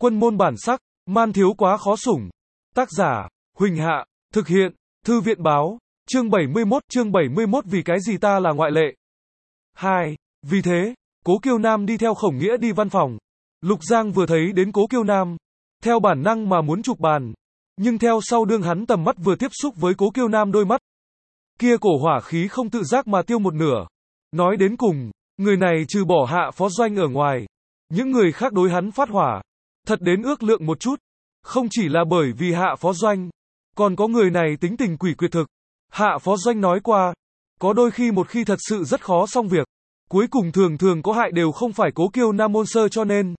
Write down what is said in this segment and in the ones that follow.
Quân môn bản sắc, man thiếu quá khó sủng. Tác giả, Huỳnh Hạ, thực hiện, Thư viện báo, chương 71 vì cái gì ta là ngoại lệ. 2. Vì thế, Cố Kiêu Nam đi theo Khổng Nghĩa đi văn phòng. Lục Giang vừa thấy đến Cố Kiêu Nam, theo bản năng mà muốn chụp bàn. Nhưng theo sau đương hắn tầm mắt vừa tiếp xúc với Cố Kiêu Nam đôi mắt kia cổ hỏa khí không tự giác mà tiêu một nửa. Nói đến cùng, người này trừ bỏ Hạ Phó Doanh ở ngoài, những người khác đối hắn phát hỏa, thật đến ước lượng một chút. Không chỉ là bởi vì Hạ Phó Doanh, còn có người này tính tình quỷ quyệt thực. Hạ Phó Doanh nói qua, có đôi khi một khi thật sự rất khó xong việc, cuối cùng thường có hại đều không phải Cố Kiêu Nam môn sơ, cho nên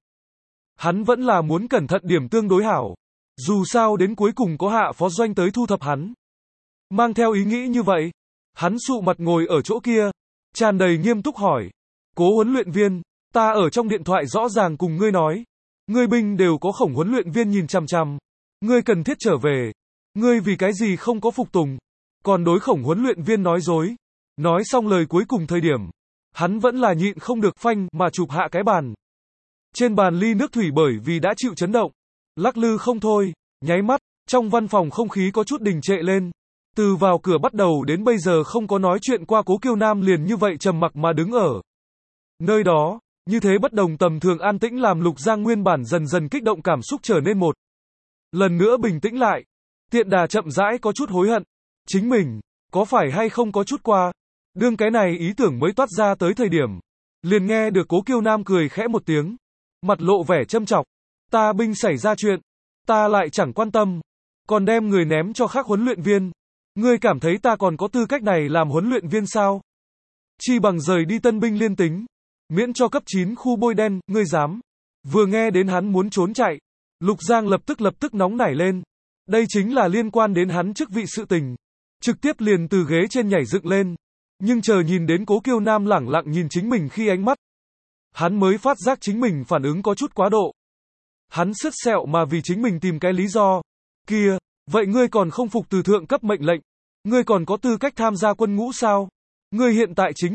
hắn vẫn là muốn cẩn thận điểm tương đối hảo. Dù sao đến cuối cùng có Hạ Phó Doanh tới thu thập hắn. Mang theo ý nghĩ như vậy, hắn sụ mặt ngồi ở chỗ kia, tràn đầy nghiêm túc hỏi. Cố huấn luyện viên, ta ở trong điện thoại rõ ràng cùng ngươi nói, ngươi binh đều có Khổng huấn luyện viên nhìn chằm chằm, ngươi cần thiết trở về. Ngươi vì cái gì không có phục tùng, còn đối Khổng huấn luyện viên nói dối. Nói xong lời cuối cùng thời điểm, hắn vẫn là nhịn không được phanh mà chụp hạ cái bàn. Trên bàn ly nước thủy bởi vì đã chịu chấn động, lắc lư không thôi, nháy mắt, trong văn phòng không khí có chút đình trệ lên. Từ vào cửa bắt đầu đến bây giờ không có nói chuyện qua Cố Kiêu Nam liền như vậy trầm mặc mà đứng ở nơi đó, như thế bất đồng tầm thường an tĩnh làm Lục Giang nguyên bản dần dần kích động cảm xúc trở nên một lần nữa bình tĩnh lại. Tiện đà chậm rãi có chút hối hận, chính mình, có phải hay không có chút qua. Đương cái này ý tưởng mới toát ra tới thời điểm, liền nghe được Cố Kiêu Nam cười khẽ một tiếng, mặt lộ vẻ châm chọc. Ta binh xảy ra chuyện, ta lại chẳng quan tâm, còn đem người ném cho khác huấn luyện viên. Ngươi cảm thấy ta còn có tư cách này làm huấn luyện viên sao? Chi bằng rời đi Tân binh liên tính, miễn cho cấp 9 khu bôi đen, ngươi dám. Vừa nghe đến hắn muốn trốn chạy, Lục Giang lập tức nóng nảy lên. Đây chính là liên quan đến hắn chức vị sự tình. Trực tiếp liền từ ghế trên nhảy dựng lên. Nhưng chờ nhìn đến Cố Kiêu Nam lẳng lặng nhìn chính mình khi ánh mắt, hắn mới phát giác chính mình phản ứng có chút quá độ. Hắn sứt sẹo mà vì chính mình tìm cái lý do. Kia, vậy ngươi còn không phục từ thượng cấp mệnh lệnh? Ngươi còn có tư cách tham gia quân ngũ sao? Ngươi hiện tại chính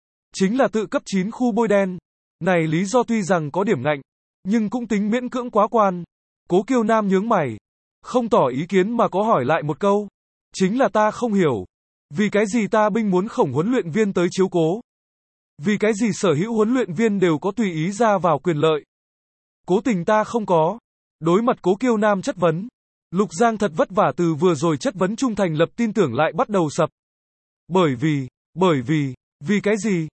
là tự cấp 9 khu bôi đen. Này lý do tuy rằng có điểm ngạnh, nhưng cũng tính miễn cưỡng quá quan. Cố Kiêu Nam nhướng mày, không tỏ ý kiến mà có hỏi lại một câu. Chính là ta không hiểu, vì cái gì ta binh muốn Khổng huấn luyện viên tới chiếu cố? Vì cái gì sở hữu huấn luyện viên đều có tùy ý ra vào quyền lợi? Cố tình ta không có. Đối mặt Cố Kiêu Nam chất vấn, Lục Giang thật vất vả từ vừa rồi chất vấn trung thành lập tin tưởng lại bắt đầu sập. Vì cái gì?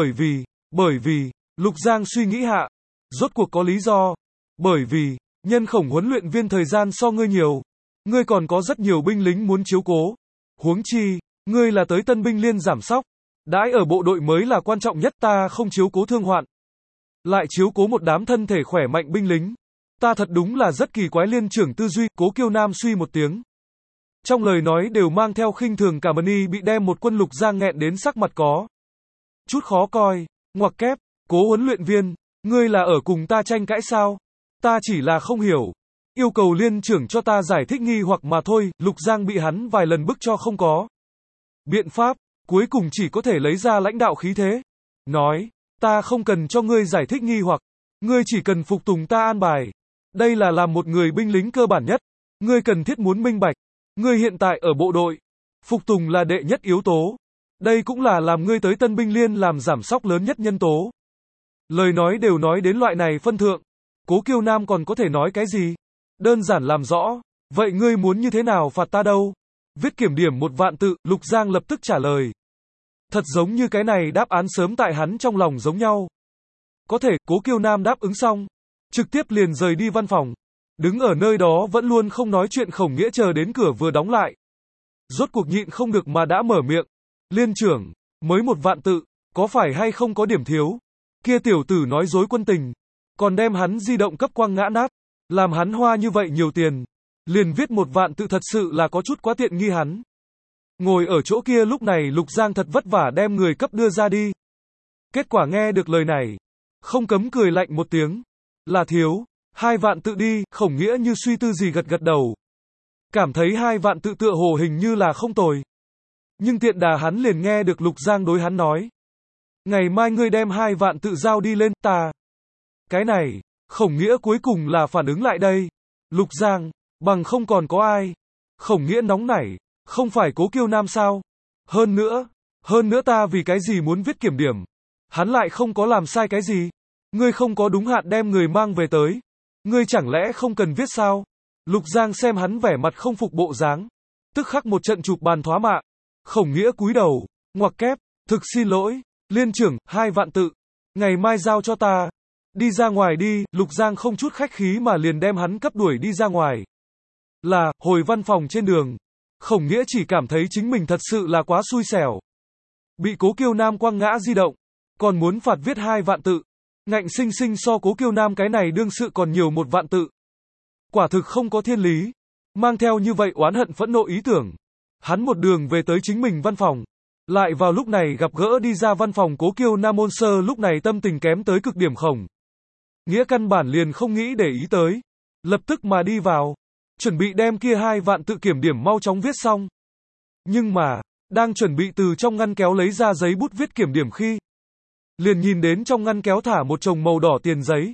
Bởi vì, Lục Giang suy nghĩ hạ, rốt cuộc có lý do. Bởi vì, nhân Khổng huấn luyện viên thời gian so ngươi nhiều, ngươi còn có rất nhiều binh lính muốn chiếu cố. Huống chi, ngươi là tới tân binh liên giảm sóc, đãi ở bộ đội mới là quan trọng nhất, ta không chiếu cố thương hoạn, lại chiếu cố một đám thân thể khỏe mạnh binh lính. Ta thật đúng là rất kỳ quái. Liên trưởng tư duy. Cố Kiêu Nam suy một tiếng, trong lời nói đều mang theo khinh thường. Cả mani bị đem một quân. Lục Giang nghẹn đến sắc mặt có chút khó coi, ngoặc kép. Cố huấn luyện viên, ngươi là ở cùng ta tranh cãi sao? Ta chỉ là không hiểu, yêu cầu liên trưởng cho ta giải thích nghi hoặc mà thôi. Lục Giang bị hắn vài lần bức cho không có biện pháp, cuối cùng chỉ có thể lấy ra lãnh đạo khí thế, nói, ta không cần cho ngươi giải thích nghi hoặc, ngươi chỉ cần phục tùng ta an bài. Đây là làm một người binh lính cơ bản nhất, ngươi cần thiết muốn minh bạch. Ngươi hiện tại ở bộ đội, phục tùng là đệ nhất yếu tố. Đây cũng là làm ngươi tới tân binh liên làm giảm sóc lớn nhất nhân tố. Lời nói đều nói đến loại này phân thượng, Cố Kiêu Nam còn có thể nói cái gì? Đơn giản làm rõ, vậy ngươi muốn như thế nào phạt ta đâu? Viết kiểm điểm 1.000 tự, Lục Giang lập tức trả lời. Thật giống như cái này đáp án sớm tại hắn trong lòng giống nhau. Có thể, Cố Kiêu Nam đáp ứng xong, trực tiếp liền rời đi văn phòng. Đứng ở nơi đó vẫn luôn không nói chuyện Khổng Nghĩa chờ đến cửa vừa đóng lại. Rốt cuộc nhịn không được mà đã mở miệng. Liên trưởng, mới 1.000 tự, có phải hay không có điểm thiếu? Kia tiểu tử nói dối quân tình, còn đem hắn di động cấp quăng ngã nát, làm hắn hoa như vậy nhiều tiền, liền viết 1.000 tự thật sự là có chút quá tiện nghi hắn. Ngồi ở chỗ kia lúc này Lục Giang thật vất vả đem người cấp đưa ra đi. Kết quả nghe được lời này, không cấm cười lạnh một tiếng. Là thiếu, 2.000 tự đi. Khổng Nghĩa như suy tư gì gật đầu. Cảm thấy 2.000 tự tựa hồ hình như là không tồi. Nhưng tiện đà hắn liền nghe được Lục Giang đối hắn nói. Ngày mai ngươi đem 2.000 tự giao đi lên, ta. Cái này, Khổng Nghĩa cuối cùng là phản ứng lại đây. Lục Giang, bằng không còn có ai. Khổng Nghĩa nóng nảy, không phải Cố Kiêu Nam sao? Hơn nữa ta vì cái gì muốn viết kiểm điểm? Hắn lại không có làm sai cái gì. Ngươi không có đúng hạn đem người mang về tới. Ngươi chẳng lẽ không cần viết sao? Lục Giang xem hắn vẻ mặt không phục bộ dáng, tức khắc một trận chụp bàn thoá mạ. Khổng Nghĩa cúi đầu, ngoặc kép, thực xin lỗi, liên trưởng, 2 vạn tự. Ngày mai giao cho ta. Đi ra ngoài đi, Lục Giang không chút khách khí mà liền đem hắn cấp đuổi đi ra ngoài. Hồi văn phòng trên đường, Khổng Nghĩa chỉ cảm thấy chính mình thật sự là quá xui xẻo. Bị Cố Kiêu Nam quăng ngã di động, còn muốn phạt viết 2 vạn tự. Ngạnh sinh sinh so Cố Kiêu Nam cái này đương sự còn nhiều 1 vạn tự. Quả thực không có thiên lý. Mang theo như vậy oán hận phẫn nộ ý tưởng, hắn một đường về tới chính mình văn phòng. Lại vào lúc này gặp gỡ đi ra văn phòng Cố Kiêu Nam ôn sơ, lúc này tâm tình kém tới cực điểm. Khổng Nghĩa căn bản liền không nghĩ để ý tới, lập tức mà đi vào, chuẩn bị đem kia 2 vạn tự kiểm điểm mau chóng viết xong. Nhưng mà, đang chuẩn bị từ trong ngăn kéo lấy ra giấy bút viết kiểm điểm khi, liền nhìn đến trong ngăn kéo thả một chồng màu đỏ tiền giấy.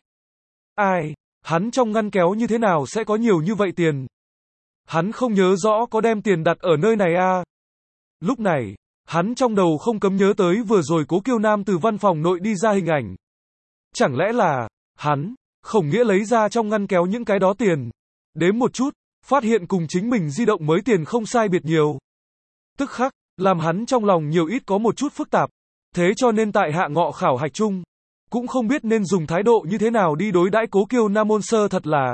Ai, hắn trong ngăn kéo như thế nào sẽ có nhiều như vậy tiền? Hắn không nhớ rõ có đem tiền đặt ở nơi này à? Lúc này, hắn trong đầu không cấm nhớ tới vừa rồi Cố Kiêu Nam từ văn phòng nội đi ra hình ảnh. Chẳng lẽ là, Khổng Nghĩa lấy ra trong ngăn kéo những cái đó tiền, đếm một chút, phát hiện cùng chính mình di động mới tiền không sai biệt nhiều. Tức khắc, làm hắn trong lòng nhiều ít có một chút phức tạp. Thế cho nên tại hạ ngọ khảo hạch chung, cũng không biết nên dùng thái độ như thế nào đi đối đãi Cố Kiêu Nam môn sơ. Thật là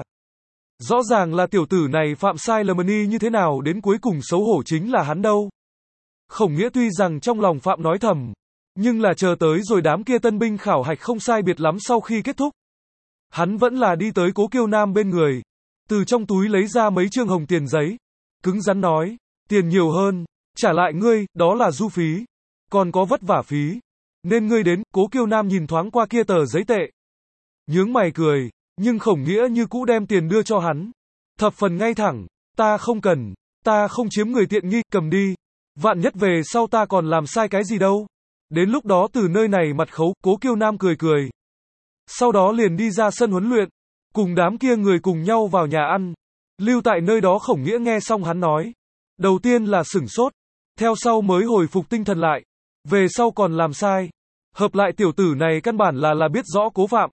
rõ ràng là tiểu tử này phạm sai lầm y như thế nào đến cuối cùng xấu hổ chính là hắn đâu. Khổng Nghĩa tuy rằng trong lòng phạm nói thầm, nhưng là chờ tới rồi đám kia tân binh khảo hạch không sai biệt lắm sau khi kết thúc, hắn vẫn là đi tới Cố Kiêu Nam bên người, từ trong túi lấy ra mấy trương hồng tiền giấy, cứng rắn nói, tiền nhiều hơn, trả lại ngươi, đó là du phí, còn có vất vả phí, nên ngươi đến. Cố Kiêu Nam nhìn thoáng qua kia tờ giấy tệ, nhướng mày cười, nhưng Khổng Nghĩa như cũ đem tiền đưa cho hắn, thập phần ngay thẳng, ta không cần, ta không chiếm người tiện nghi, cầm đi, vạn nhất về sau ta còn làm sai cái gì đâu, đến lúc đó từ nơi này mặt khấu. Cố Kiêu Nam cười cười, sau đó liền đi ra sân huấn luyện, cùng đám kia người cùng nhau vào nhà ăn, lưu tại nơi đó. Khổng Nghĩa nghe xong hắn nói, đầu tiên là sửng sốt, theo sau mới hồi phục tinh thần lại, về sau còn làm sai, hợp lại tiểu tử này căn bản là biết rõ cố phạm.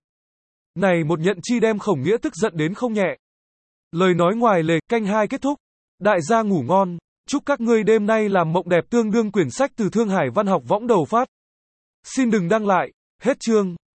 Này một nhận chi đem Khổng Nghĩa tức giận đến không nhẹ. Lời nói ngoài lề, canh 2 kết thúc, đại gia ngủ ngon, chúc các ngươi đêm nay làm mộng đẹp. Tương đương quyển sách từ Thương Hải Văn học võng đầu phát. Xin đừng đăng lại, hết chương.